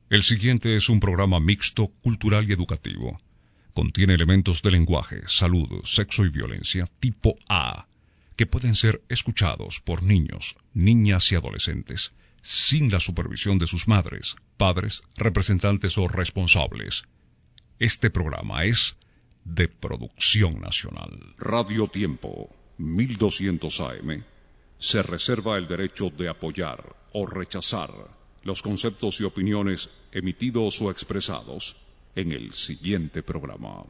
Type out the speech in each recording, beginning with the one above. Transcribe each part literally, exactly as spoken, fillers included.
El siguiente es un programa mixto, cultural y educativo. Contiene elementos de lenguaje, salud, sexo y violencia tipo A, que pueden ser escuchados por niños, niñas y adolescentes, sin la supervisión de sus madres, padres, representantes o responsables. Este programa es de producción nacional. Radio Tiempo, mil doscientos A M, se reserva el derecho de apoyar o rechazar los conceptos y opiniones emitidos o expresados en el siguiente programa.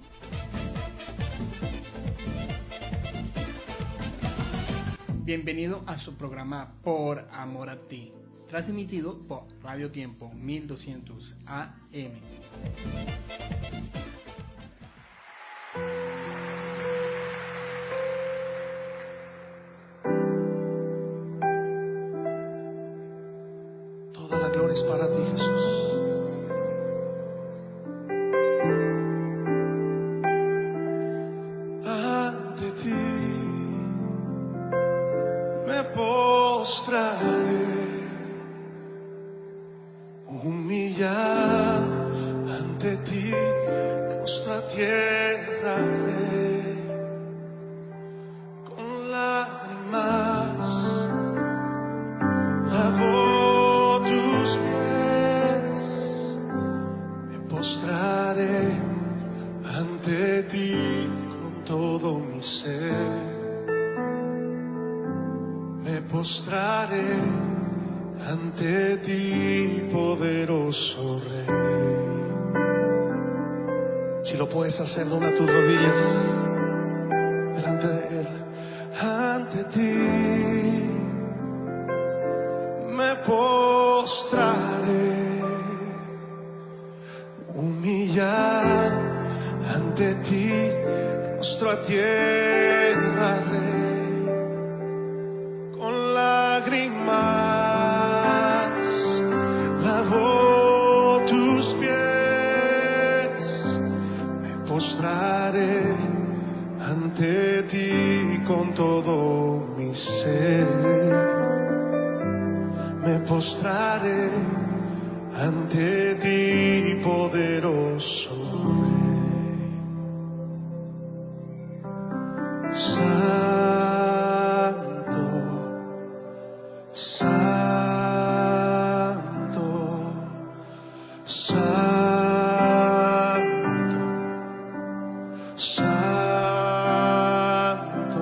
Bienvenido a su programa Por Amor a Ti, transmitido por Radio Tiempo mil doscientos A M. Toda la gloria es para ti, Jesús. Ante ti me postraré, humillado ante ti, nuestra tierra haré, con lágrimas lavo tus pies, me postraré ante ti con todo mi ser, me postraré ante ti, poderoso Rey. Si lo puedes hacer, dobla tus rodillas delante de Él. Ante ti me postraré, humillado ante ti, nuestra tierra Rey, con lágrimas lavo tus pies, me postraré ante ti con todo mi ser, me postraré ante ti, poderoso Rey. Santo, Santo, Santo, Santo,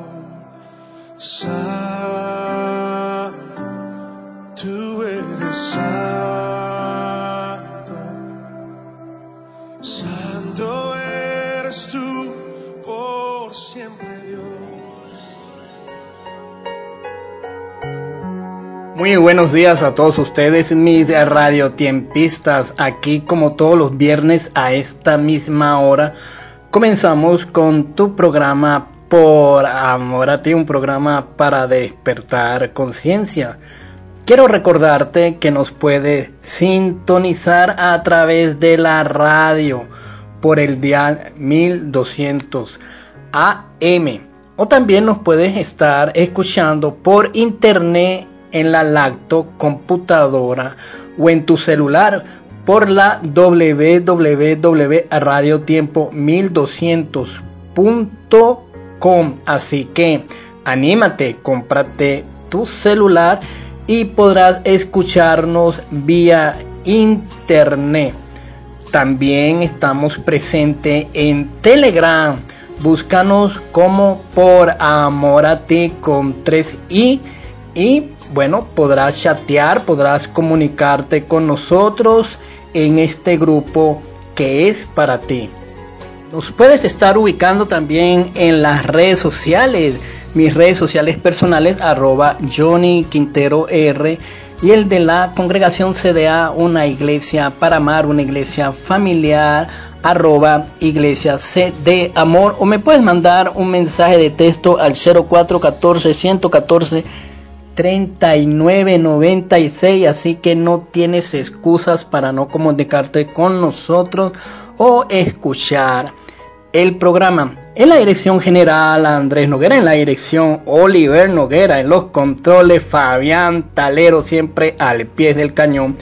Santo, tú eres santo, santo eres tú por siempre, Dios. Muy buenos días a todos ustedes, mis radiotiempistas. Aquí, como todos los viernes a esta misma hora, comenzamos con tu programa Por Amor a Ti, un programa para despertar conciencia. Quiero recordarte que nos puedes sintonizar a través de la radio por el dial mil doscientos A M, o también nos puedes estar escuchando por internet en la lacto computadora o en tu celular por la doble u doble u doble u punto radio tiempo mil doscientos punto com. Así que anímate, cómprate tu celular y podrás escucharnos vía internet. También estamos presentes en Telegram. Búscanos como Por Amor a Ti con tres i, y bueno, podrás chatear, podrás comunicarte con nosotros en este grupo que es para ti. Nos puedes estar ubicando también en las redes sociales. Mis redes sociales personales, arroba Johnny Quintero R, y el de la congregación C D A, una iglesia para amar, una iglesia familiar, arroba iglesia C D Amor. O me puedes mandar un mensaje de texto al cero cuatro uno cuatro, uno uno cuatro, treinta y nueve noventa y seis. Así que no tienes excusas para no comunicarte con nosotros o escuchar el programa. En la dirección general, Andrés Noguera; en la dirección, Oliver Noguera; en los controles, Fabián Talero, siempre al pie del cañón.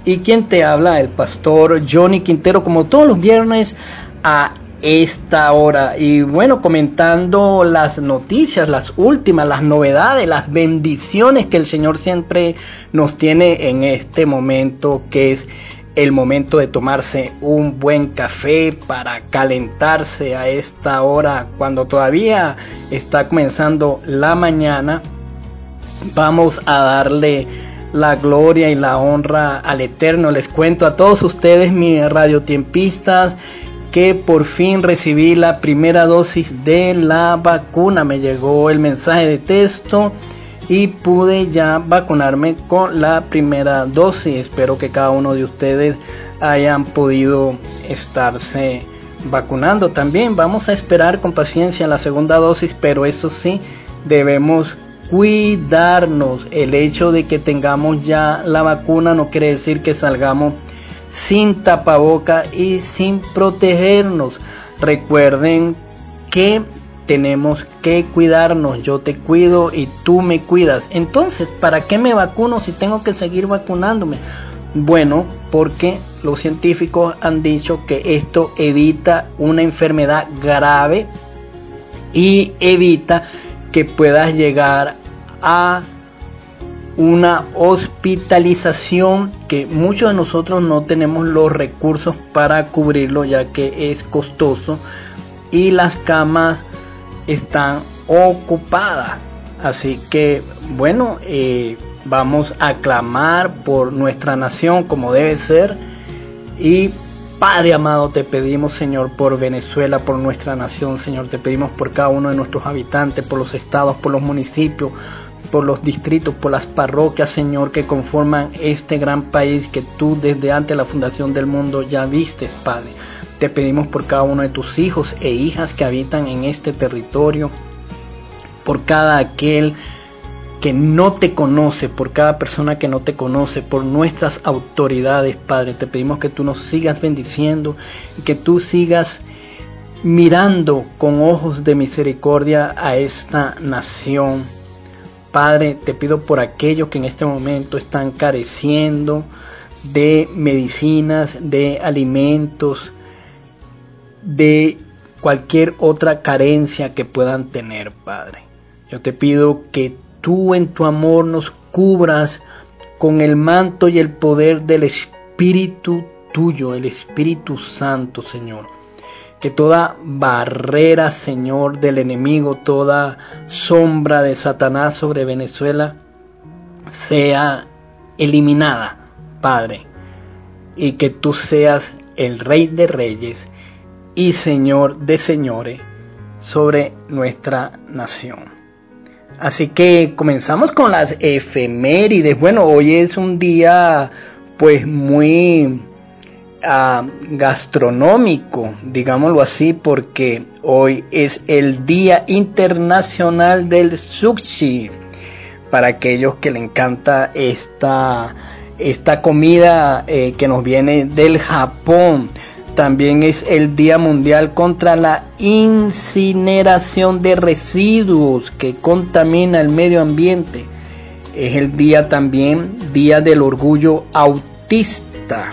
y quien te habla, el pastor Johnny Quintero, como todos los viernes a esta hora. Y bueno, comentando las noticias, las últimas, las novedades, las bendiciones que el Señor siempre nos tiene en este momento, que es el momento de tomarse un buen café para calentarse a esta hora, cuando todavía está comenzando la mañana. Vamos a darle la gloria y la honra al Eterno. Les cuento a todos ustedes, mis radiotiempistas, que por fin recibí la primera dosis de la vacuna. Me llegó el mensaje de texto y pude ya vacunarme con la primera dosis. Espero que cada uno de ustedes hayan podido estarse vacunando también. Vamos a esperar con paciencia la segunda dosis, pero eso sí, debemos cuidarnos. El hecho de que tengamos ya la vacuna no quiere decir que salgamos sin tapaboca y sin protegernos. Recuerden que tenemos que cuidarnos. Yo te cuido y tú me cuidas. Entonces, ¿para qué me vacuno si tengo que seguir vacunándome? Bueno, porque los científicos han dicho que esto evita una enfermedad grave y evita que puedas llegar a una hospitalización, que muchos de nosotros no tenemos los recursos para cubrirlo, ya que es costoso y las camas están ocupadas. Así que bueno, eh, vamos a clamar por nuestra nación como debe ser. Y Padre amado, te pedimos, Señor, por Venezuela, por nuestra nación, Señor. Te pedimos por cada uno de nuestros habitantes, por los estados, por los municipios, por los distritos, por las parroquias, Señor, que conforman este gran país que tú desde antes de la fundación del mundo ya vistes, Padre. Te pedimos por cada uno de tus hijos e hijas que habitan en este territorio, por cada aquel que no te conoce, por cada persona que no te conoce, por nuestras autoridades, Padre. Te pedimos que tú nos sigas bendiciendo y que tú sigas mirando con ojos de misericordia a esta nación. Padre, te pido por aquellos que en este momento están careciendo de medicinas, de alimentos, de cualquier otra carencia que puedan tener, Padre. Yo te pido que tú en tu amor nos cubras con el manto y el poder del Espíritu tuyo, el Espíritu Santo, Señor. Que toda barrera, Señor, del enemigo, toda sombra de Satanás sobre Venezuela sea eliminada, Padre. Y que tú seas el Rey de Reyes y Señor de Señores sobre nuestra nación. Así que comenzamos con las efemérides. Bueno, hoy es un día pues muy uh, gastronómico, digámoslo así, porque hoy es el Día Internacional del Sushi. Para aquellos que le encanta esta, esta comida eh, que nos viene del Japón. También es el Día Mundial contra la incineración de residuos que contamina el medio ambiente. Es el día también, Día del Orgullo Autista.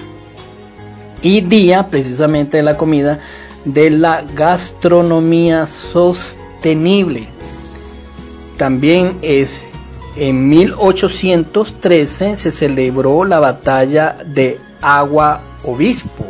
Y día precisamente de la comida, de la gastronomía sostenible. También es en mil ochocientos trece se celebró la batalla de Agua Obispo.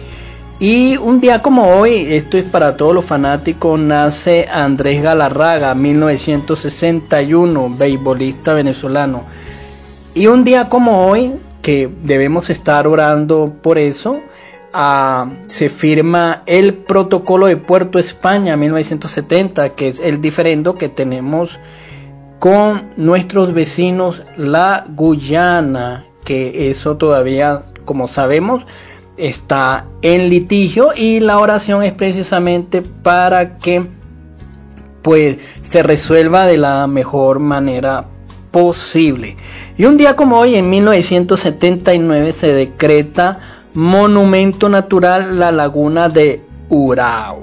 Y un día como hoy, esto es para todos los fanáticos, nace Andrés Galarraga, mil novecientos sesenta y uno, beisbolista venezolano. Y un día como hoy, que debemos estar orando por eso, uh, se firma el Protocolo de Puerto España, mil novecientos setenta, que es el diferendo que tenemos con nuestros vecinos, la Guyana, que eso todavía, como sabemos, está en litigio, y la oración es precisamente para que pues se resuelva de la mejor manera posible. Y un día como hoy, en mil novecientos setenta y nueve, se decreta monumento natural la laguna de Urao.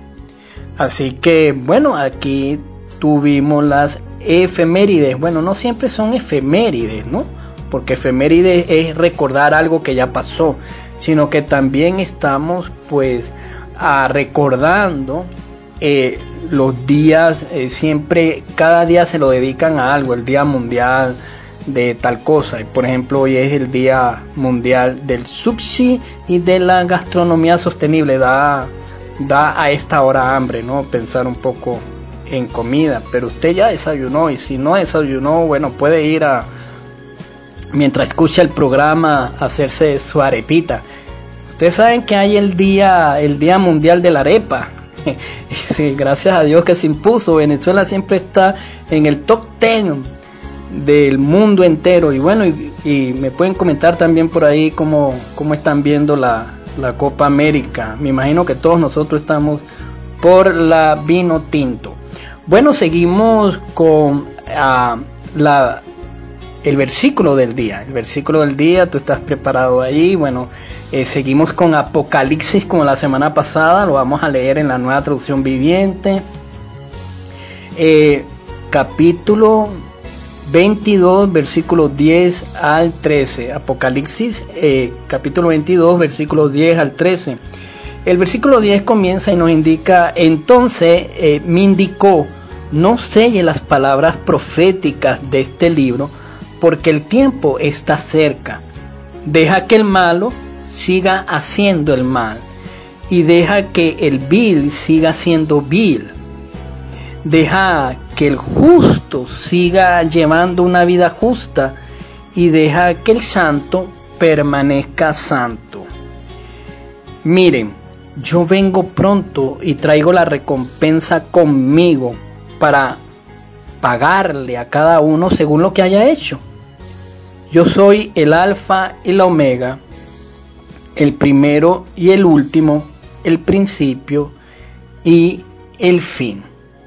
Así que bueno, aquí tuvimos las efemérides. Bueno, no siempre son efemérides, ¿no? porque efeméride es recordar algo que ya pasó, sino que también estamos pues a recordando eh, los días, eh, siempre, cada día se lo dedican a algo, el día mundial de tal cosa, y por ejemplo hoy es el día mundial del sushi y de la gastronomía sostenible. Da, da a esta hora hambre, ¿no? Pensar un poco en comida, pero usted ya desayunó, y si no desayunó, bueno, puede ir a, mientras escucha el programa, a hacerse su arepita. Ustedes saben que hay el día, el día mundial de la arepa. Sí, gracias a Dios que se impuso. Venezuela siempre está en el top ten del mundo entero. Y bueno, y, y me pueden comentar también por ahí cómo, cómo están viendo la, la Copa América. Me imagino que todos nosotros estamos por la vino tinto. Bueno, seguimos con uh, la, el versículo del día. El versículo del día, tú estás preparado ahí. Bueno, eh, seguimos con Apocalipsis como la semana pasada. Lo vamos a leer en la Nueva Traducción Viviente. Eh, capítulo veintidós, versículos diez al trece. Apocalipsis, eh, capítulo veintidós, versículos diez al trece. El versículo diez comienza y nos indica: entonces eh, me indicó, no selle las palabras proféticas de este libro, porque el tiempo está cerca. Deja que el malo siga haciendo el mal, y deja que el vil siga siendo vil. Deja que el justo siga llevando una vida justa, y deja que el santo permanezca santo. Miren, yo vengo pronto y traigo la recompensa conmigo para pagarle a cada uno según lo que haya hecho. Yo soy el alfa y la omega, el primero y el último, el principio y el fin.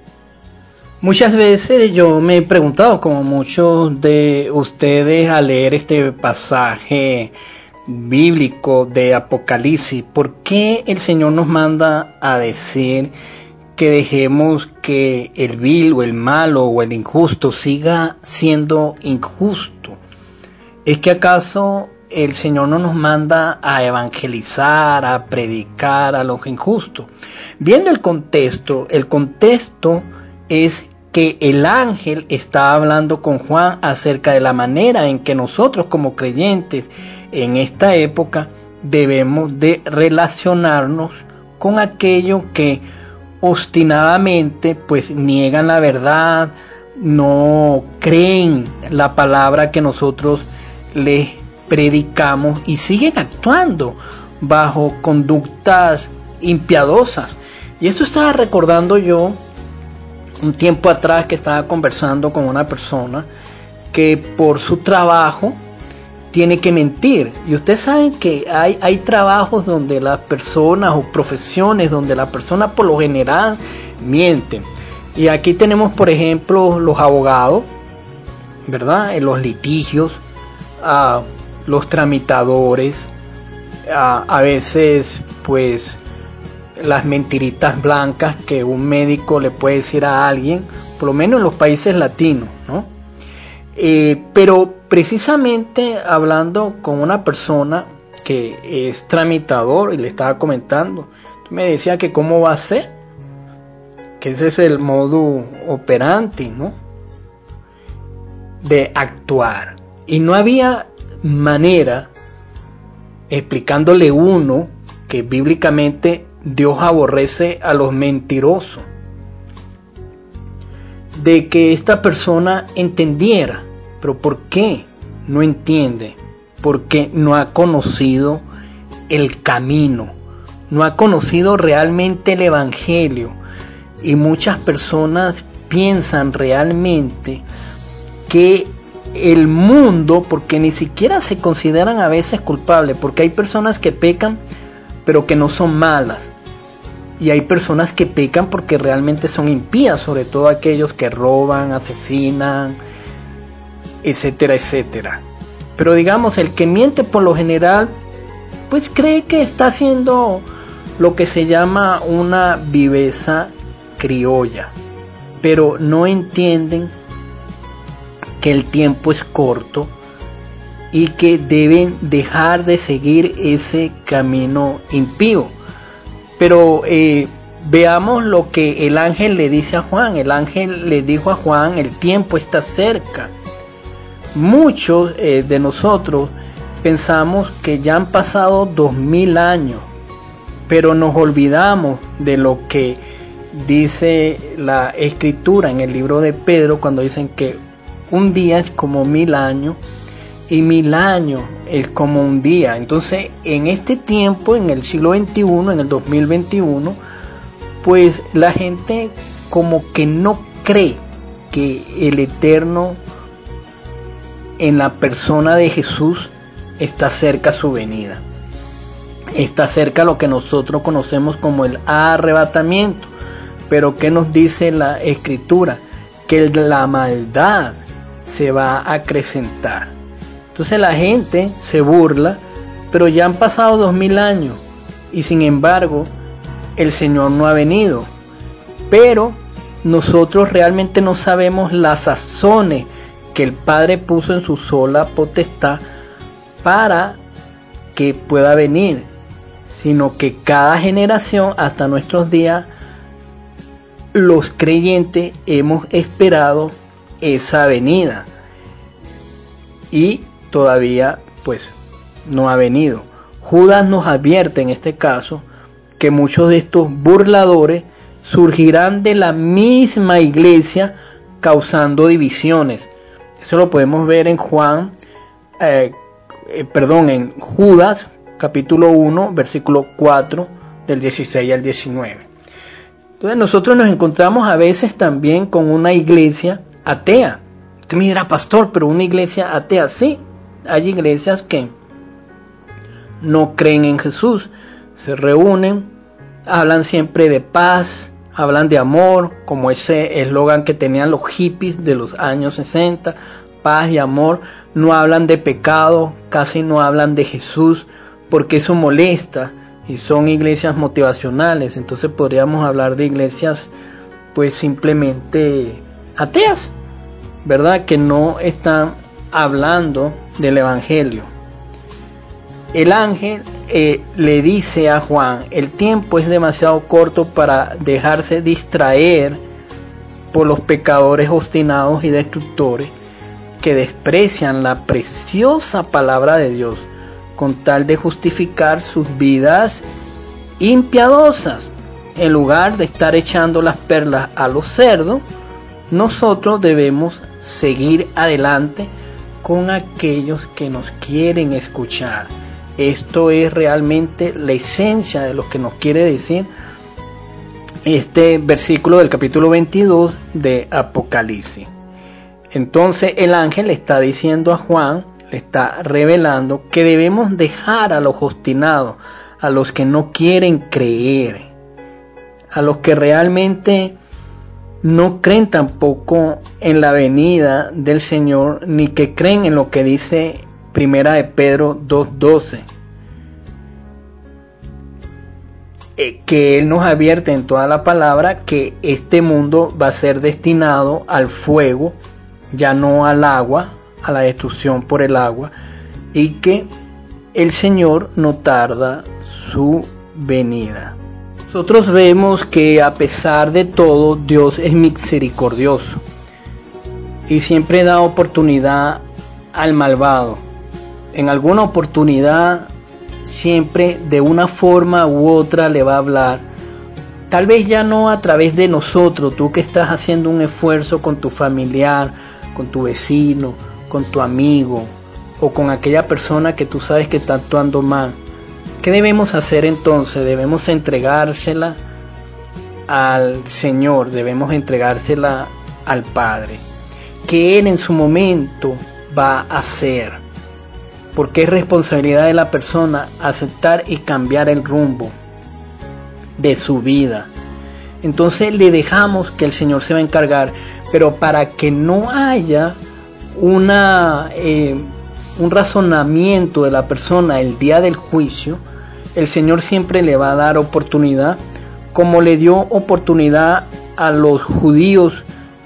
Muchas veces yo me he preguntado, como muchos de ustedes al leer este pasaje bíblico de Apocalipsis, ¿por qué el Señor nos manda a decir que dejemos que el vil o el malo o el injusto siga siendo injusto? ¿Es que acaso el Señor no nos manda a evangelizar, a predicar a los injustos? Viendo el contexto, el contexto es que el ángel está hablando con Juan acerca de la manera en que nosotros como creyentes en esta época debemos de relacionarnos con aquellos que obstinadamente pues niegan la verdad, no creen la palabra que nosotros les predicamos y siguen actuando bajo conductas impiadosas. Y eso estaba recordando yo un tiempo atrás, que estaba conversando con una persona que por su trabajo tiene que mentir. Y ustedes saben que hay, hay trabajos donde las personas, o profesiones donde las personas por lo general mienten. Y aquí tenemos, por ejemplo, los abogados, ¿verdad? En los litigios, uh, los tramitadores, uh, a veces pues las mentiritas blancas que un médico le puede decir a alguien, por lo menos en los países latinos, ¿no? Eh, pero precisamente hablando con una persona que es tramitador y le estaba comentando, me decía que cómo va a ser, que ese es el modo operandi, ¿no? De actuar. Y no había manera, explicándole uno que bíblicamente Dios aborrece a los mentirosos, de que esta persona entendiera. Pero ¿por qué no entiende? Porque no ha conocido el camino, no ha conocido realmente el evangelio. Y muchas personas piensan realmente que el mundo, porque ni siquiera se consideran a veces culpables, porque hay personas que pecan pero que no son malas, y hay personas que pecan porque realmente son impías, sobre todo aquellos que roban, asesinan, etcétera, etcétera. Pero digamos, el que miente por lo general, pues cree que está haciendo lo que se llama una viveza criolla, pero no entienden que el tiempo es corto y que deben dejar de seguir ese camino impío. Pero eh, veamos lo que el ángel le dice a Juan. El ángel le dijo a Juan: el tiempo está cerca. Muchos eh, de nosotros pensamos que ya han pasado dos mil años, pero nos olvidamos de lo que dice la escritura en el libro de Pedro, cuando dicen que un día es como mil años y mil años es como un día. Entonces, en este tiempo, en el siglo veintiuno, en el dos mil veintiuno, pues la gente como que no cree que el Eterno, en la persona de Jesús, está cerca su venida. Está cerca lo que nosotros conocemos como el arrebatamiento. Pero ¿qué nos dice la escritura? Que la maldad se va a acrecentar. Entonces la gente se burla, pero ya han pasado dos mil años y sin embargo el Señor no ha venido. Pero nosotros realmente no sabemos las sazones que el Padre puso en su sola potestad para que pueda venir, sino que cada generación hasta nuestros días, los creyentes hemos esperado esa venida y todavía pues no ha venido. Judas nos advierte en este caso que muchos de estos burladores surgirán de la misma iglesia causando divisiones. Eso lo podemos ver en Juan, eh, eh, perdón, en Judas capítulo uno, versículo cuatro, del dieciséis al diecinueve. Entonces nosotros nos encontramos a veces también con una iglesia atea. Usted me dirá: pastor, pero una iglesia atea. Sí, hay iglesias que no creen en Jesús. Se reúnen, hablan siempre de paz, hablan de amor, como ese eslogan que tenían los hippies de los años sesenta, paz y amor. No hablan de pecado, casi no hablan de Jesús, porque eso molesta. Y son iglesias motivacionales. Entonces podríamos hablar de iglesias pues simplemente ateas, ¿verdad? Que no están hablando del evangelio. El ángel eh, le dice a Juan: el tiempo es demasiado corto para dejarse distraer por los pecadores obstinados y destructores que desprecian la preciosa palabra de Dios con tal de justificar sus vidas impiadosas. En lugar de estar echando las perlas a los cerdos, nosotros debemos seguir adelante con aquellos que nos quieren escuchar. Esto es realmente la esencia de lo que nos quiere decir este versículo del capítulo veintidós de Apocalipsis. Entonces el ángel le está diciendo a Juan, le está revelando que debemos dejar a los obstinados, a los que no quieren creer, a los que realmente no creen tampoco en la venida del Señor, ni que creen en lo que dice Primera de Pedro dos doce, eh, que Él nos advierte en toda la palabra que este mundo va a ser destinado al fuego, ya no al agua, a la destrucción por el agua, y que el Señor no tarda su venida. Nosotros vemos que a pesar de todo, Dios es misericordioso y siempre da oportunidad al malvado. En alguna oportunidad, siempre de una forma u otra le va a hablar. Tal vez ya no a través de nosotros, tú que estás haciendo un esfuerzo con tu familiar, con tu vecino, con tu amigo o con aquella persona que tú sabes que está actuando mal. ¿Qué debemos hacer entonces? Debemos entregársela al Señor, debemos entregársela al Padre, que Él en su momento va a hacer, porque es responsabilidad de la persona aceptar y cambiar el rumbo de su vida. Entonces le dejamos que el Señor se va a encargar, pero para que no haya una eh, un razonamiento de la persona el día del juicio, el Señor siempre le va a dar oportunidad, como le dio oportunidad a los judíos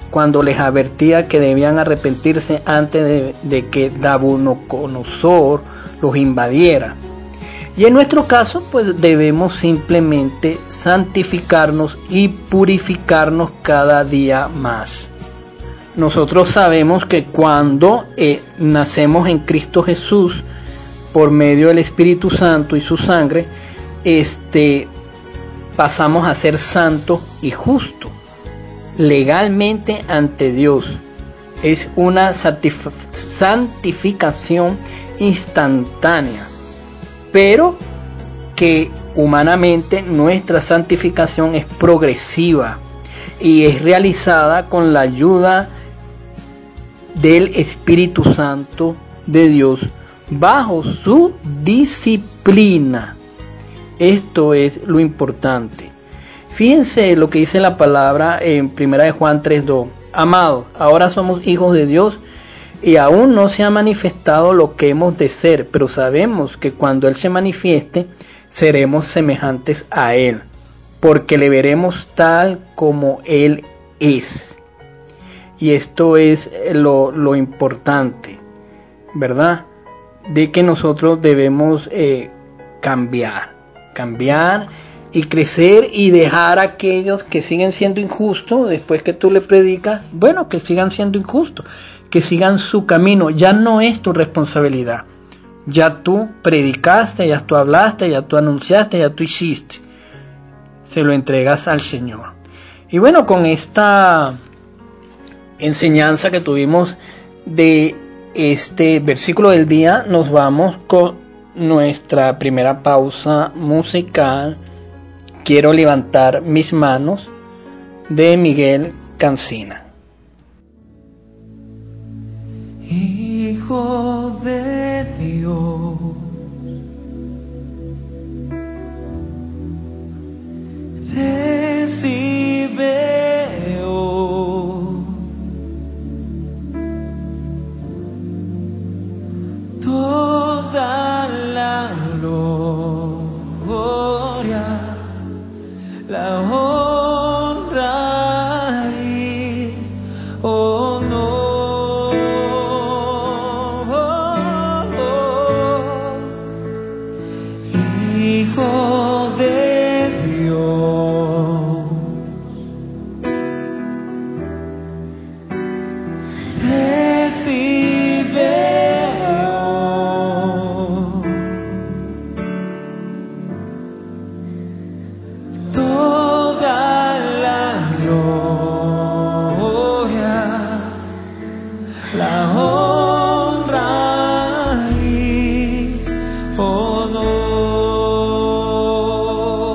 cuando les advertía que debían arrepentirse antes de, de que Nabucodonosor los invadiera. Y en nuestro caso, pues debemos simplemente santificarnos y purificarnos cada día más. Nosotros sabemos que cuando eh, nacemos en Cristo Jesús por medio del Espíritu Santo y su sangre, este, pasamos a ser santos y justos legalmente ante Dios. Es una santif- santificación instantánea, pero que humanamente nuestra santificación es progresiva y es realizada con la ayuda del Espíritu Santo de Dios bajo su disciplina. Esto es lo importante. Fíjense lo que dice la palabra en primera de Juan tres dos. Amados, ahora somos hijos de Dios y aún no se ha manifestado lo que hemos de ser, pero sabemos que cuando Él se manifieste, seremos semejantes a Él, porque le veremos tal como Él es. Y esto es lo, lo importante, ¿verdad? De que nosotros debemos eh, cambiar, cambiar y crecer y dejar a aquellos que siguen siendo injustos después que tú le predicas, bueno, que sigan siendo injustos, que sigan su camino. Ya no es tu responsabilidad. Ya tú predicaste, ya tú hablaste, ya tú anunciaste, ya tú hiciste. Se lo entregas al Señor. Y bueno, con esta enseñanza que tuvimos de este versículo del día, nos vamos con nuestra primera pausa musical. Quiero levantar mis manos, de Miguel Cancina. Hijo de Dios, recibe hoy toda la gloria, la honra y honor. Hijo de Dios, recibe hoy toda la gloria, la honra y honor.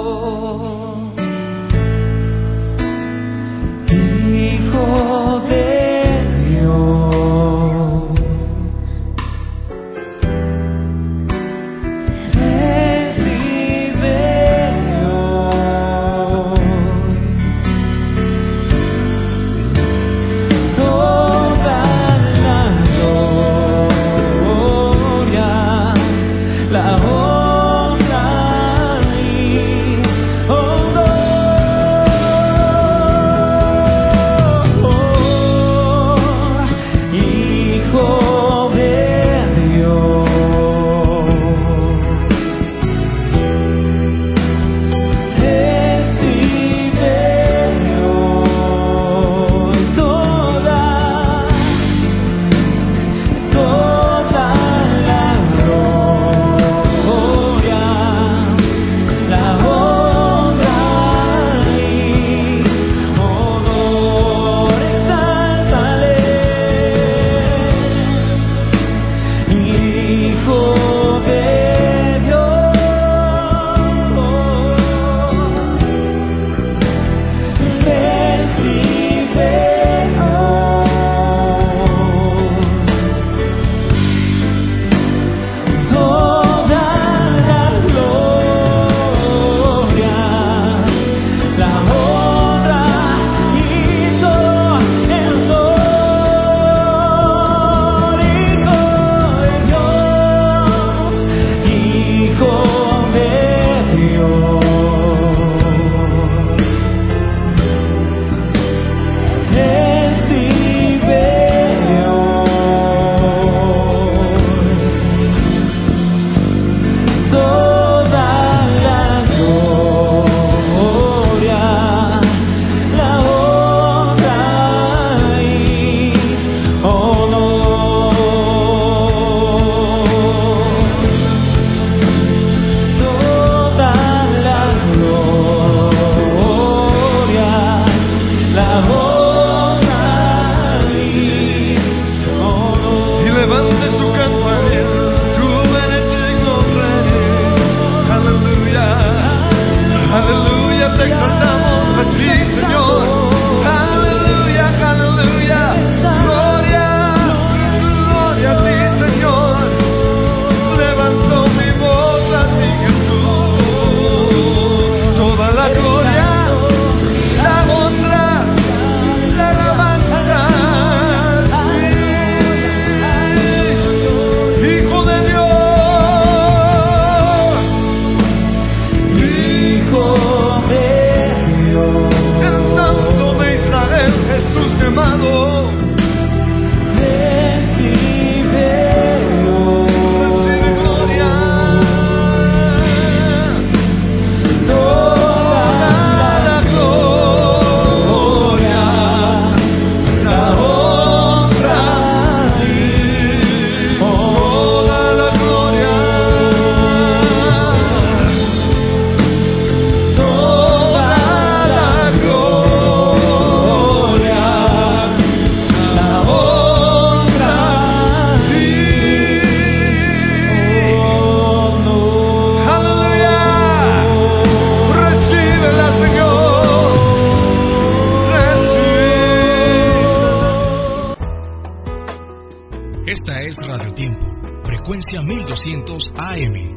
es Radio Tiempo, frecuencia mil doscientos A M.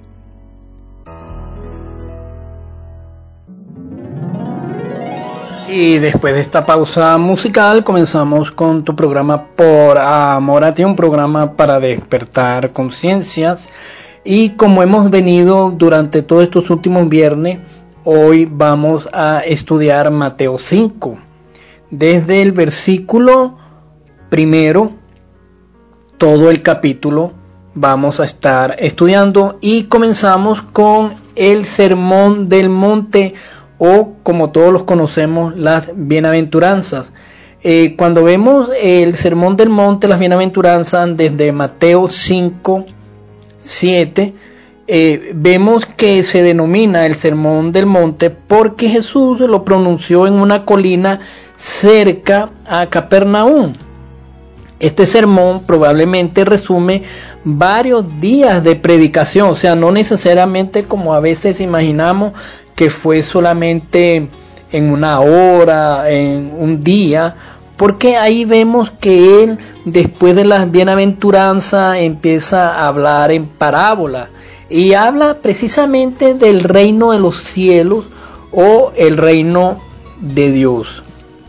Y después de esta pausa musical comenzamos con tu programa Por Amor a Ti, un programa para despertar conciencias. Y como hemos venido durante todos estos últimos viernes, hoy vamos a estudiar Mateo cinco. Desde el versículo primero, todo el capítulo vamos a estar estudiando y comenzamos con el Sermón del Monte, o como todos los conocemos, las bienaventuranzas. Eh, cuando vemos el Sermón del Monte, las bienaventuranzas, desde Mateo cinco, siete, eh, vemos que se denomina el Sermón del Monte porque Jesús lo pronunció en una colina cerca a Capernaum. Este sermón probablemente resume varios días de predicación, o sea, no necesariamente como a veces imaginamos que fue solamente en una hora, en un día, porque ahí vemos que él, después de las bienaventuranzas, empieza a hablar en parábola y habla precisamente del reino de los cielos o el reino de Dios.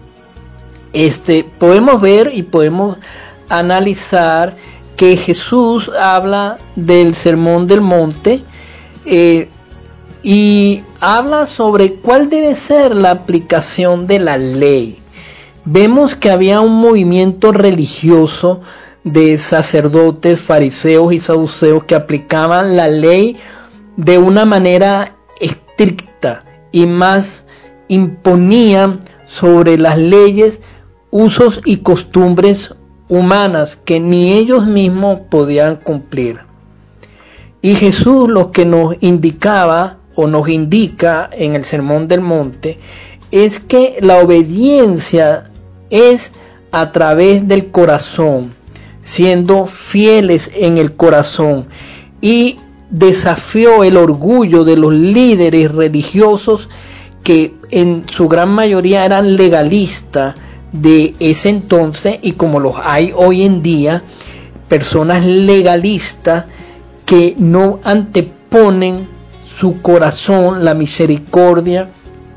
Este, podemos ver y podemos analizar que Jesús habla del Sermón del Monte eh, y habla sobre cuál debe ser la aplicación de la ley. Vemos que había un movimiento religioso de sacerdotes, fariseos y saduceos que aplicaban la ley de una manera estricta y más imponían sobre las leyes usos y costumbres humanas que ni ellos mismos podían cumplir. Y Jesús lo que nos indicaba o nos indica en el Sermón del Monte es que la obediencia es a través del corazón, siendo fieles en el corazón, y desafió el orgullo de los líderes religiosos que en su gran mayoría eran legalistas de ese entonces, y como los hay hoy en día, personas legalistas que no anteponen su corazón, la misericordia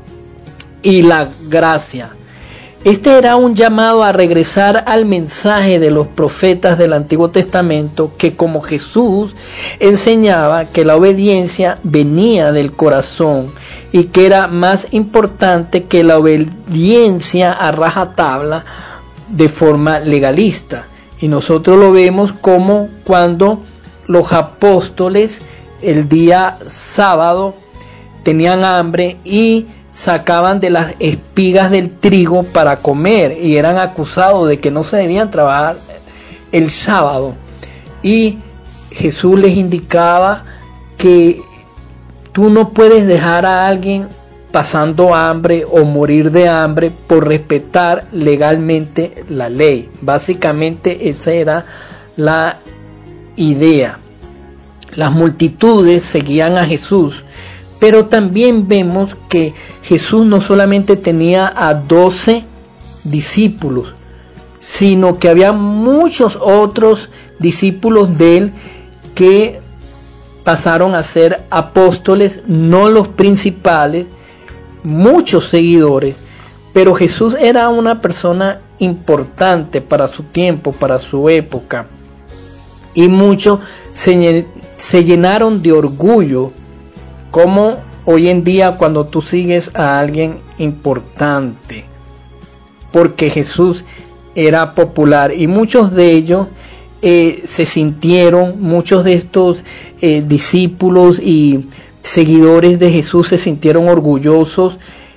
y la gracia. Este era un llamado a regresar al mensaje de los profetas del Antiguo Testamento, que como Jesús enseñaba que la obediencia venía del corazón y que era más importante que la obediencia a rajatabla de forma legalista. Y nosotros lo vemos como cuando los apóstoles el día sábado tenían hambre y sacaban de las espigas del trigo para comer, y eran acusados de que no se debían trabajar el sábado. Y Jesús les indicaba que tú no puedes dejar a alguien pasando hambre o morir de hambre por respetar legalmente la ley. Básicamente esa era la idea. Las multitudes seguían a Jesús, pero también vemos que Jesús no solamente tenía a doce discípulos, sino que había muchos otros discípulos de él que pasaron a ser apóstoles, no los principales, muchos seguidores, pero Jesús era una persona importante para su tiempo, para su época, y muchos se, se llenaron de orgullo, como hoy en día cuando tú sigues a alguien importante, porque Jesús era popular, y muchos de ellos eh, se sintieron, muchos de estos eh, discípulos y seguidores de Jesús se sintieron orgullosos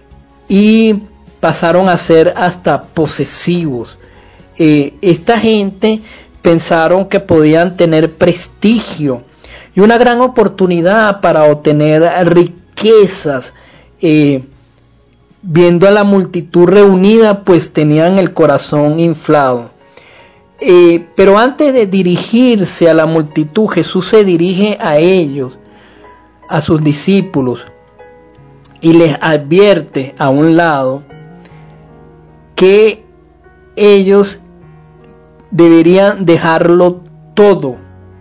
y pasaron a ser hasta posesivos. Eh, esta gente pensaron que podían tener prestigio y una gran oportunidad para obtener riquezas. Eh, viendo a la multitud reunida, pues tenían el corazón inflado. Eh, pero antes de dirigirse a la multitud, Jesús se dirige a ellos, a sus discípulos, y les advierte a un lado que ellos deberían dejarlo todo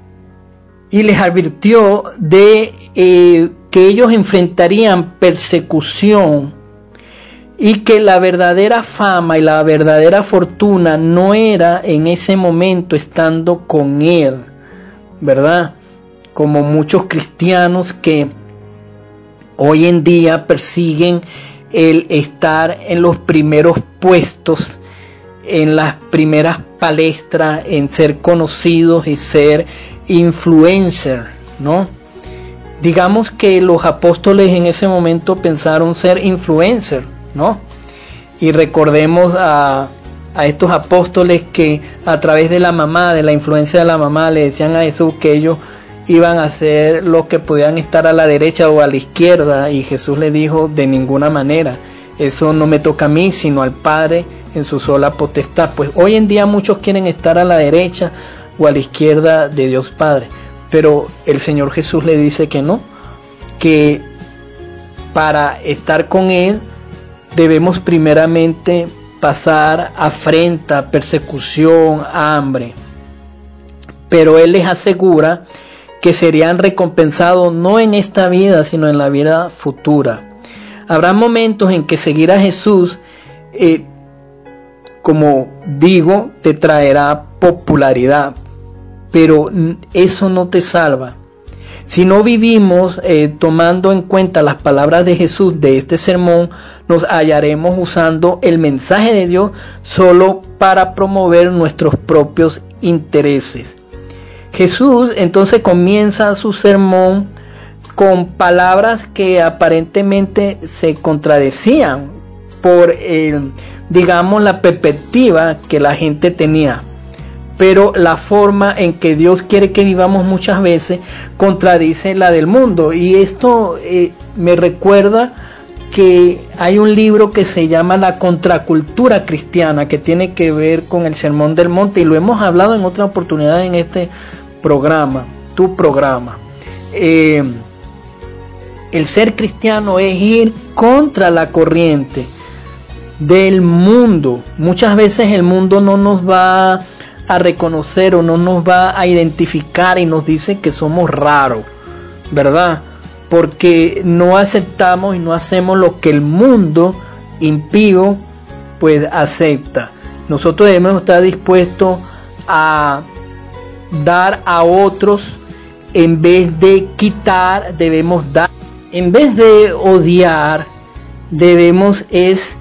y les advirtió de eh, que ellos enfrentarían persecución y que la verdadera fama y la verdadera fortuna no era en ese momento estando con él, ¿verdad? Como muchos cristianos que hoy en día persiguen el estar en los primeros puestos, en las primeras palestras, en ser conocidos y ser influencer, ¿no? Digamos que los apóstoles en ese momento pensaron ser influencer, ¿no? Y recordemos a, a estos apóstoles que a través de la mamá, de la influencia de la mamá, le decían a Jesús que ellos iban a ser los que podían estar a la derecha o a la izquierda, y Jesús le dijo: de ninguna manera, eso no me toca a mí, sino al Padre en su sola potestad. Pues hoy en día muchos quieren estar a la derecha o a la izquierda de Dios Padre, pero el Señor Jesús le dice que no, que para estar con Él debemos primeramente pasar afrenta, persecución, hambre, pero Él les asegura que serían recompensados no en esta vida, sino en la vida futura. Habrá momentos en que seguir a Jesús, eh, como digo, te traerá popularidad, pero eso no te salva. Si no vivimos eh, tomando en cuenta las palabras de Jesús de este sermón, nos hallaremos usando el mensaje de Dios solo para promover nuestros propios intereses. Jesús entonces comienza su sermón con palabras que aparentemente se contradecían por, eh, digamos, la perspectiva que la gente tenía. Pero la forma en que Dios quiere que vivamos muchas veces contradice la del mundo. Y esto eh, me recuerda que hay un libro que se llama La Contracultura Cristiana, que tiene que ver con el Sermón del Monte, y lo hemos hablado en otra oportunidad en este programa, tu programa. Eh, el ser cristiano es ir contra la corriente del mundo. Muchas veces el mundo no nos va a reconocer o no nos va a identificar y nos dice que somos raros, ¿verdad? Porque no aceptamos y no hacemos lo que el mundo impío pues acepta. Nosotros debemos estar dispuestos a dar a otros en vez de quitar, debemos dar. En vez de odiar, debemos es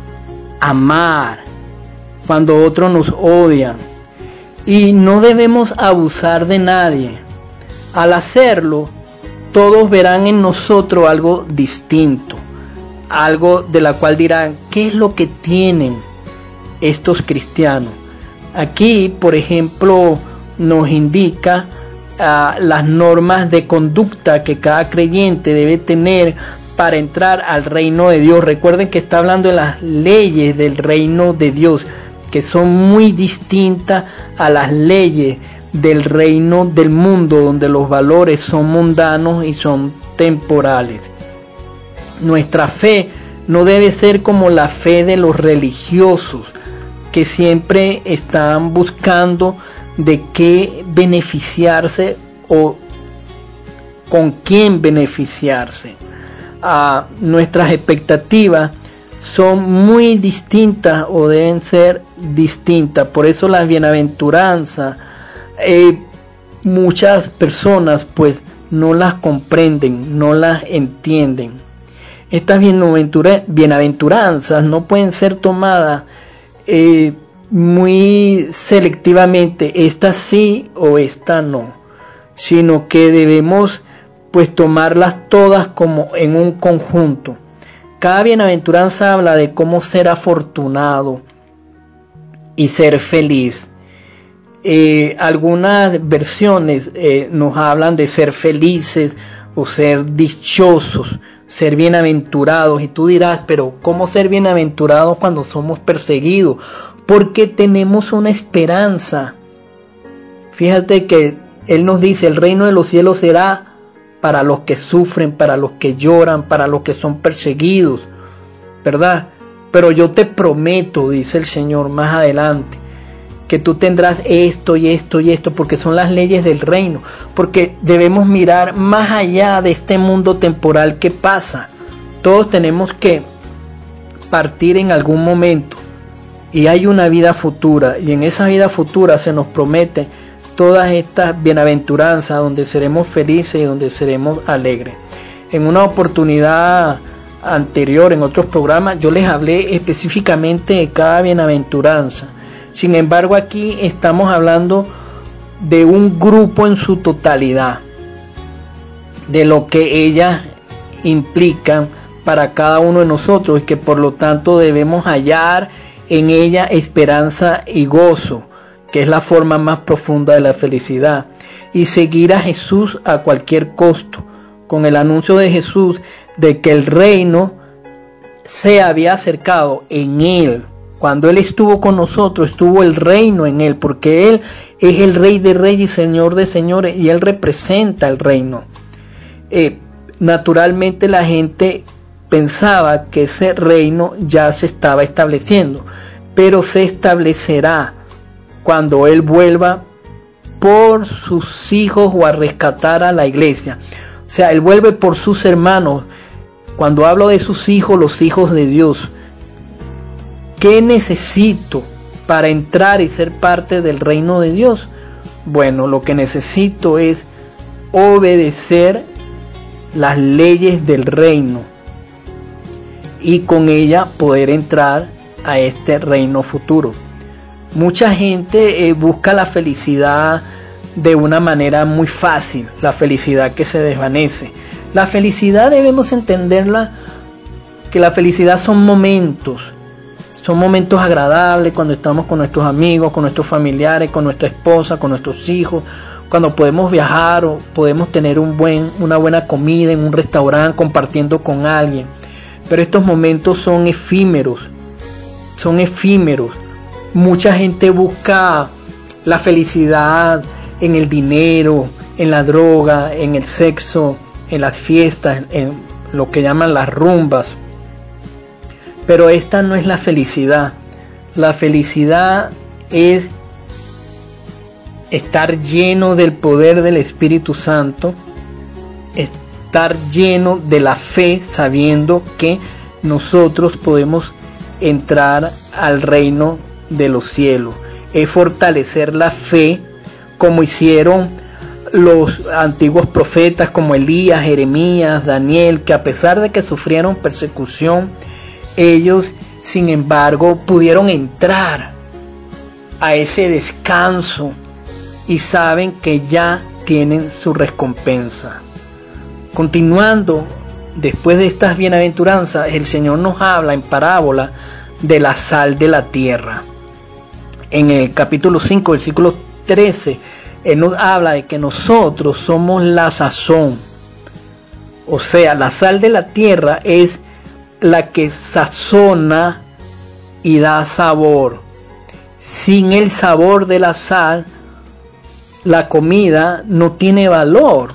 amar cuando otros nos odian. Y no debemos abusar de nadie. Al hacerlo, todos verán en nosotros algo distinto, algo de la cual dirán: ¿qué es lo que tienen estos cristianos? Aquí, por ejemplo, nos indica uh, las normas de conducta que cada creyente debe tener para entrar al reino de Dios. Recuerden que está hablando de las leyes del reino de Dios, que son muy distintas a las leyes del reino del mundo, donde los valores son mundanos y son temporales. Nuestra fe no debe ser como la fe de los religiosos, que siempre están buscando de qué beneficiarse o con quién beneficiarse. Ah, nuestras expectativas son muy distintas o deben ser distintas. Por eso las bienaventuranzas, eh, muchas personas pues no las comprenden, no las entienden. Estas bienaventura, bienaventuranzas no pueden ser tomadas eh, muy selectivamente, esta sí o esta no, sino que debemos pues tomarlas todas como en un conjunto. Cada bienaventuranza habla de cómo ser afortunado y ser feliz. Eh, algunas versiones eh, nos hablan de ser felices o ser dichosos, ser bienaventurados. Y tú dirás, pero ¿cómo ser bienaventurados cuando somos perseguidos? Porque tenemos una esperanza. Fíjate que Él nos dice: el reino de los cielos será para los que sufren, para los que lloran, para los que son perseguidos, ¿verdad? Pero yo te prometo, dice el Señor más adelante, que tú tendrás esto y esto y esto, porque son las leyes del reino, porque debemos mirar más allá de este mundo temporal que pasa. Todos tenemos que partir en algún momento y hay una vida futura, y en esa vida futura se nos promete todas estas bienaventuranzas donde seremos felices y donde seremos alegres. En una oportunidad anterior, en otros programas, yo les hablé específicamente de cada bienaventuranza. Sin embargo, aquí estamos hablando de un grupo en su totalidad, de lo que ellas implican para cada uno de nosotros, y que por lo tanto debemos hallar en ella esperanza y gozo, que es la forma más profunda de la felicidad, y seguir a Jesús a cualquier costo, con el anuncio de Jesús de que el reino se había acercado en Él. Cuando Él estuvo con nosotros, estuvo el reino en Él, porque Él es el Rey de Reyes y Señor de Señores, y Él representa el reino. Eh, naturalmente la gente pensaba que ese reino ya se estaba estableciendo, pero se establecerá cuando Él vuelva por sus hijos o a rescatar a la iglesia. O sea, Él vuelve por sus hermanos. Cuando hablo de sus hijos, los hijos de Dios. ¿Qué necesito para entrar y ser parte del reino de Dios? Bueno, lo que necesito es obedecer las leyes del reino y con ella poder entrar a este reino futuro. Mucha gente eh, busca la felicidad de una manera muy fácil, la felicidad que se desvanece. La felicidad debemos entenderla, que la felicidad son momentos, son momentos agradables cuando estamos con nuestros amigos, con nuestros familiares, con nuestra esposa, con nuestros hijos, cuando podemos viajar o podemos tener un buen, una buena comida en un restaurante compartiendo con alguien. Pero estos momentos son efímeros, son efímeros. Mucha gente busca la felicidad en el dinero, en la droga, en el sexo, en las fiestas, en lo que llaman las rumbas. Pero esta no es la felicidad. La felicidad es estar lleno del poder del Espíritu Santo, estar lleno de la fe, sabiendo que nosotros podemos entrar al reino de los cielos. Es fortalecer la fe, como hicieron los antiguos profetas como Elías, Jeremías, Daniel, que a pesar de que sufrieron persecución, ellos sin embargo pudieron entrar a ese descanso y saben que ya tienen su recompensa. Continuando, después de estas bienaventuranzas, el Señor nos habla en parábola de la sal de la tierra. En el capítulo cinco, versículo trece, Él nos habla de que nosotros somos la sazón. O sea, la sal de la tierra es la que sazona y da sabor. Sin el sabor de la sal, la comida no tiene valor.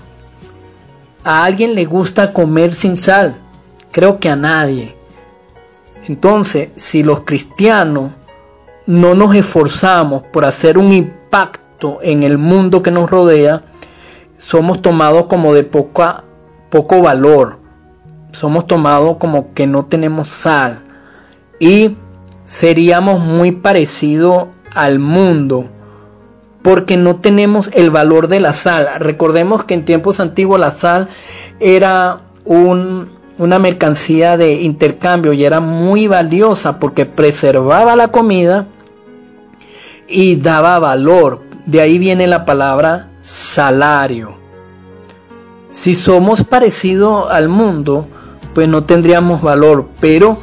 ¿A alguien le gusta comer sin sal? Creo que a nadie. Entonces, si los cristianos no nos esforzamos por hacer un impacto en el mundo que nos rodea, somos tomados como de poca, poco valor. Somos tomados como que no tenemos sal. Y seríamos muy parecidos al mundo, porque no tenemos el valor de la sal. Recordemos que en tiempos antiguos la sal era un, una mercancía de intercambio y era muy valiosa porque preservaba la comida y daba valor. De ahí viene la palabra salario. Si somos parecidos al mundo, pues no tendríamos valor, pero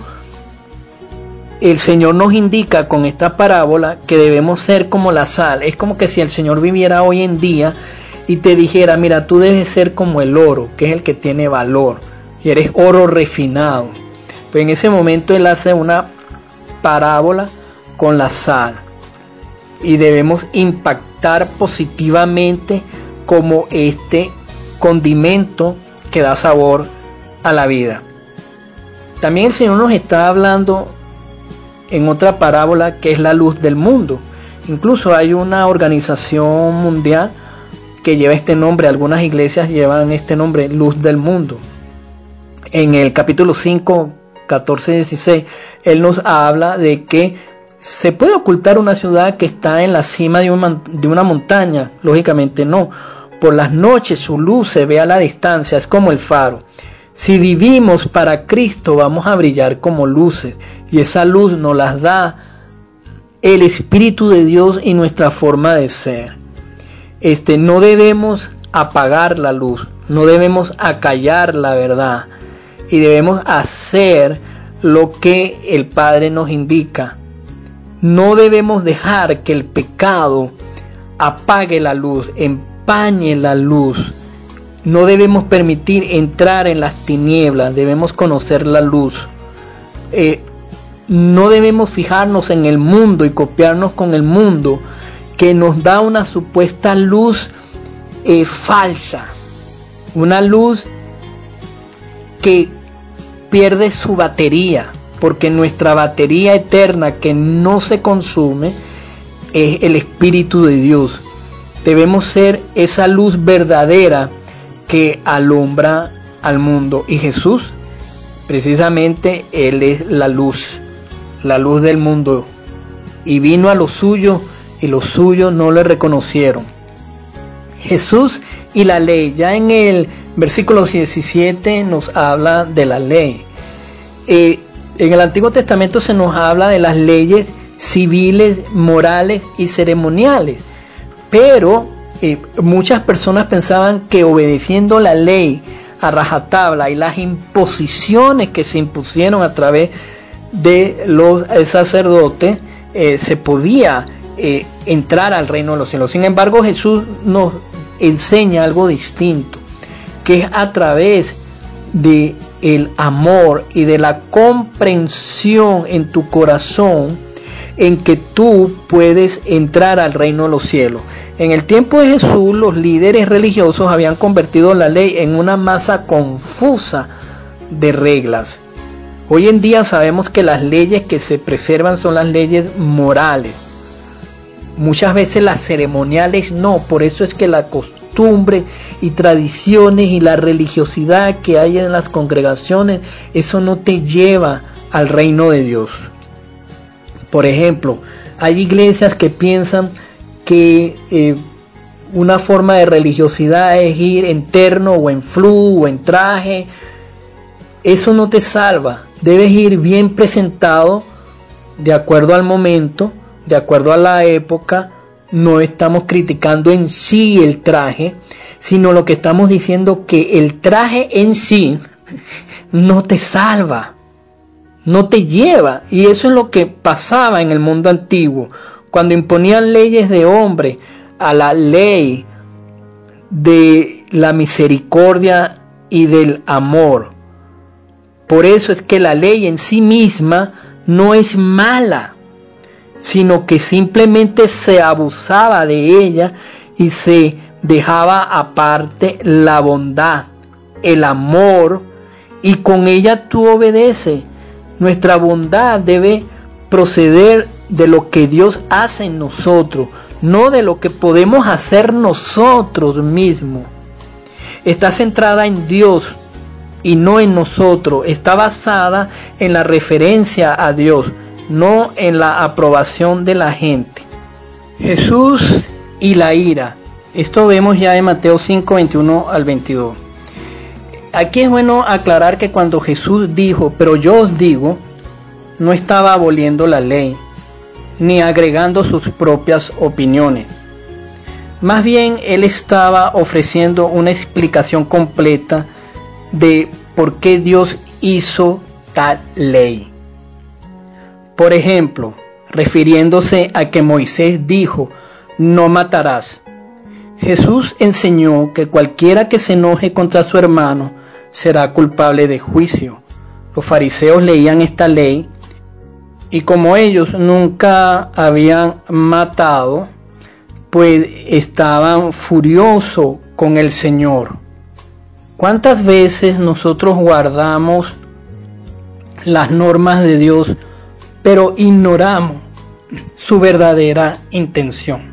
el Señor nos indica con esta parábola que debemos ser como la sal. Es como que si el Señor viviera hoy en día y te dijera, mira, tú debes ser como el oro, que es el que tiene valor, y eres oro refinado. Pues en ese momento Él hace una parábola con la sal y debemos impactar positivamente como este condimento que da sabor a la vida. También el Señor nos está hablando en otra parábola que es la luz del mundo. Incluso hay una organización mundial que lleva este nombre, algunas iglesias llevan este nombre, Luz del Mundo. En el capítulo cinco, catorce, dieciséis, él nos habla de que se puede ocultar una ciudad que está en la cima de una, de una montaña. Lógicamente no. Por las noches su luz se ve a la distancia, es como el faro. Si vivimos para Cristo, vamos a brillar como luces, y esa luz nos las da el Espíritu de Dios y nuestra forma de ser. Este, no debemos apagar la luz, no debemos acallar la verdad, y debemos hacer lo que el Padre nos indica. No debemos dejar que el pecado apague la luz, empañe la luz. No debemos permitir entrar en las tinieblas, debemos conocer la luz. Eh, no debemos fijarnos en el mundo y copiarnos con el mundo, que nos da una supuesta luz eh, falsa, una luz que pierde su batería, porque nuestra batería eterna que no se consume es el Espíritu de Dios. Debemos ser esa luz verdadera que alumbra al mundo, y Jesús, precisamente, Él es la luz, la luz del mundo, y vino a los suyos, y los suyos no le reconocieron. Jesús y la ley. Ya en el versículo diecisiete nos habla de la ley. Eh, en el Antiguo Testamento se nos habla de las leyes civiles, morales y ceremoniales. Pero eh, muchas personas pensaban que obedeciendo la ley a rajatabla y las imposiciones que se impusieron a través de los sacerdotes, eh, se podía Eh, entrar al reino de los cielos. Sin embargo, Jesús nos enseña algo distinto, que es a través de el amor y de la comprensión en tu corazón en que tú puedes entrar al reino de los cielos. En el tiempo de Jesús, los líderes religiosos habían convertido la ley en una masa confusa de reglas. Hoy en día sabemos que las leyes que se preservan son las leyes morales. Muchas veces las ceremoniales no, por eso es que la costumbre y tradiciones y la religiosidad que hay en las congregaciones, eso no te lleva al reino de Dios. Por ejemplo, hay iglesias que piensan que eh, una forma de religiosidad es ir en terno o en flu o en traje. Eso no te salva, debes ir bien presentado de acuerdo al momento, de acuerdo a la época. No estamos criticando en sí el traje, sino lo que estamos diciendo que el traje en sí no te salva, no te lleva. Y eso es lo que pasaba en el mundo antiguo, cuando imponían leyes de hombre a la ley de la misericordia y del amor. Por eso es que la ley en sí misma no es mala, sino que simplemente se abusaba de ella y se dejaba aparte la bondad, el amor, y con ella tú obedeces. Nuestra bondad debe proceder de lo que Dios hace en nosotros, no de lo que podemos hacer nosotros mismos. Está centrada en Dios y no en nosotros. Está basada en la referencia a Dios, no en la aprobación de la gente. Jesús y la ira. Esto vemos ya en Mateo cinco, veintiuno al veintidós. Aquí es bueno aclarar que cuando Jesús dijo, pero yo os digo, no estaba aboliendo la ley, ni agregando sus propias opiniones. Más bien, él estaba ofreciendo una explicación completa de por qué Dios hizo tal ley. Por ejemplo, refiriéndose a que Moisés dijo, no matarás. Jesús enseñó que cualquiera que se enoje contra su hermano será culpable de juicio. Los fariseos leían esta ley y como ellos nunca habían matado, pues estaban furiosos con el Señor. ¿Cuántas veces nosotros guardamos las normas de Dios, pero ignoramos su verdadera intención.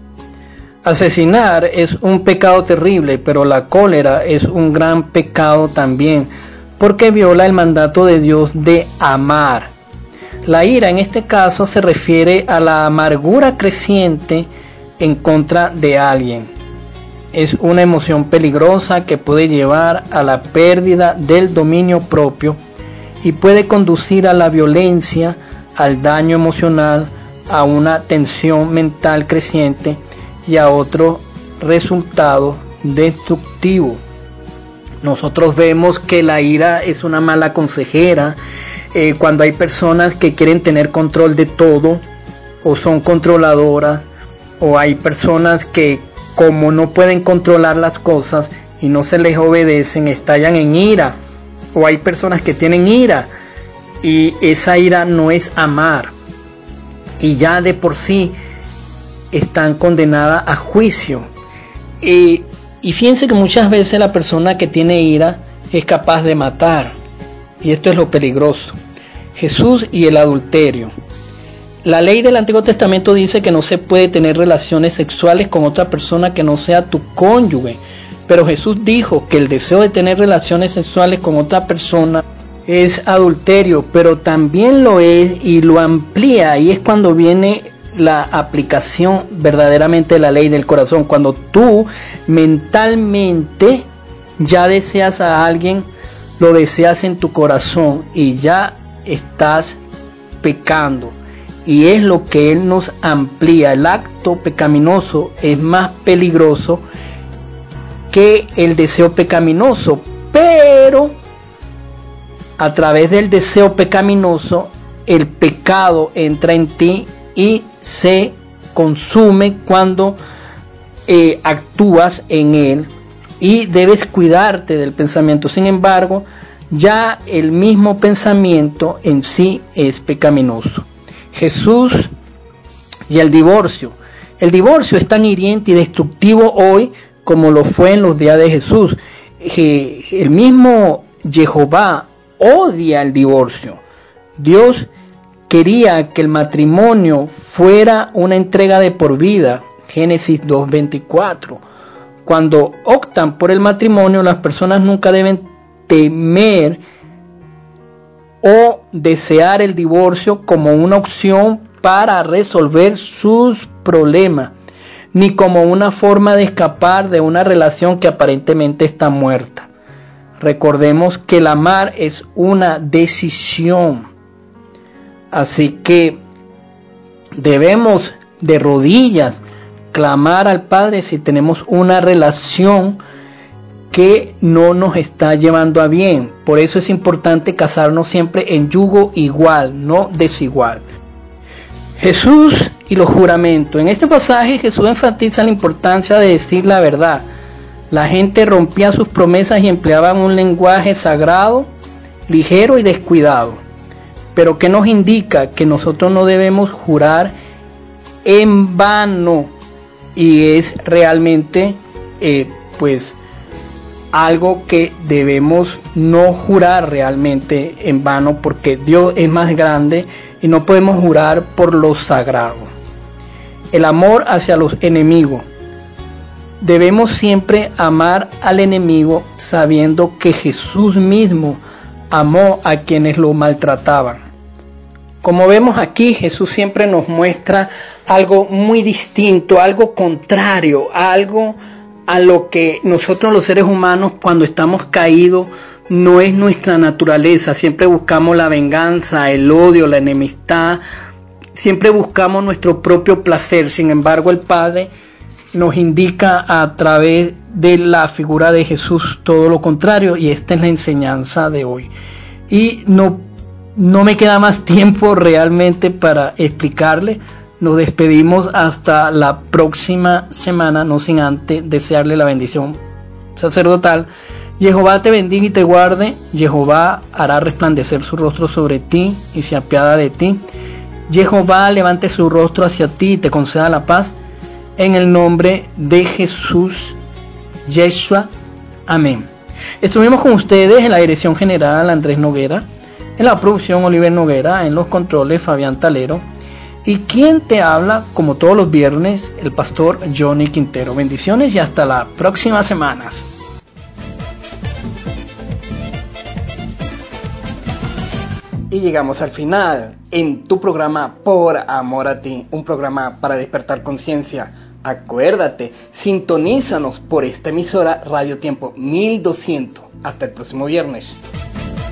Asesinar es un pecado terrible, pero la cólera es un gran pecado también, porque viola el mandato de Dios de amar. La ira en este caso se refiere a la amargura creciente en contra de alguien. Es una emoción peligrosa que puede llevar a la pérdida del dominio propio y puede conducir a la violencia, al daño emocional, a una tensión mental creciente y a otro resultado destructivo. Nosotros vemos que la ira es una mala consejera eh, cuando hay personas que quieren tener control de todo o son controladoras, o hay personas que, como no pueden controlar las cosas y no se les obedecen, estallan en ira, o hay personas que tienen ira y esa ira no es amar y ya de por sí están condenadas a juicio. Y, y fíjense que muchas veces la persona que tiene ira es capaz de matar, y esto es lo peligroso. Jesús y el adulterio. La ley del Antiguo Testamento dice que no se puede tener relaciones sexuales con otra persona que no sea tu cónyuge, pero Jesús dijo que el deseo de tener relaciones sexuales con otra persona es adulterio, pero también lo es y lo amplía, y es cuando viene la aplicación verdaderamente de la ley del corazón, cuando tú mentalmente ya deseas a alguien, lo deseas en tu corazón y ya estás pecando, y es lo que Él nos amplía. El acto pecaminoso es más peligroso que el deseo pecaminoso, pero a través del deseo pecaminoso el pecado entra en ti y se consume cuando eh, actúas en él, y debes cuidarte del pensamiento. Sin embargo, ya el mismo pensamiento en sí es pecaminoso. Jesús y el divorcio. El divorcio es tan hiriente y destructivo hoy como lo fue en los días de Jesús. El mismo Jehová odia el divorcio. Dios quería que el matrimonio fuera una entrega de por vida. Génesis dos veinticuatro. Cuando optan por el matrimonio, las personas nunca deben temer o desear el divorcio como una opción para resolver sus problemas, ni como una forma de escapar de una relación que aparentemente está muerta. Recordemos que el amar es una decisión. Así que debemos de rodillas clamar al Padre si tenemos una relación que no nos está llevando a bien. Por eso es importante casarnos siempre en yugo igual, no desigual. Jesús y los juramentos. En este pasaje Jesús enfatiza la importancia de decir la verdad. La gente rompía sus promesas y empleaban un lenguaje sagrado, ligero y descuidado. Pero ¿qué nos indica? Que nosotros no debemos jurar en vano, y es realmente eh, pues algo que debemos no jurar realmente en vano, porque Dios es más grande y no podemos jurar por lo sagrado. El amor hacia los enemigos. Debemos siempre amar al enemigo sabiendo que Jesús mismo amó a quienes lo maltrataban. Como vemos aquí, Jesús siempre nos muestra algo muy distinto, algo contrario, algo a lo que nosotros los seres humanos, cuando estamos caídos, no es nuestra naturaleza. Siempre buscamos la venganza, el odio, la enemistad, siempre buscamos nuestro propio placer. Sin embargo, el Padre nos indica a través de la figura de Jesús todo lo contrario, y esta es la enseñanza de hoy. Y no No me queda más tiempo realmente para explicarle. Nos despedimos hasta la próxima semana, no sin antes desearle la bendición sacerdotal. Jehová te bendiga y te guarde. Jehová hará resplandecer su rostro sobre ti y se apiada de ti. Jehová levante su rostro hacia ti y te conceda la paz. En el nombre de Jesús, Yeshua. Amén. Estuvimos con ustedes en la dirección general Andrés Noguera, en la producción Oliver Noguera, en los controles Fabián Talero, Y quien te habla, como todos los viernes, el pastor Johnny Quintero. Bendiciones y hasta la próxima semana. Y llegamos al final en tu programa Por Amor a Ti, un programa para despertar conciencia. Acuérdate, sintonízanos por esta emisora Radio Tiempo mil doscientos. Hasta el próximo viernes.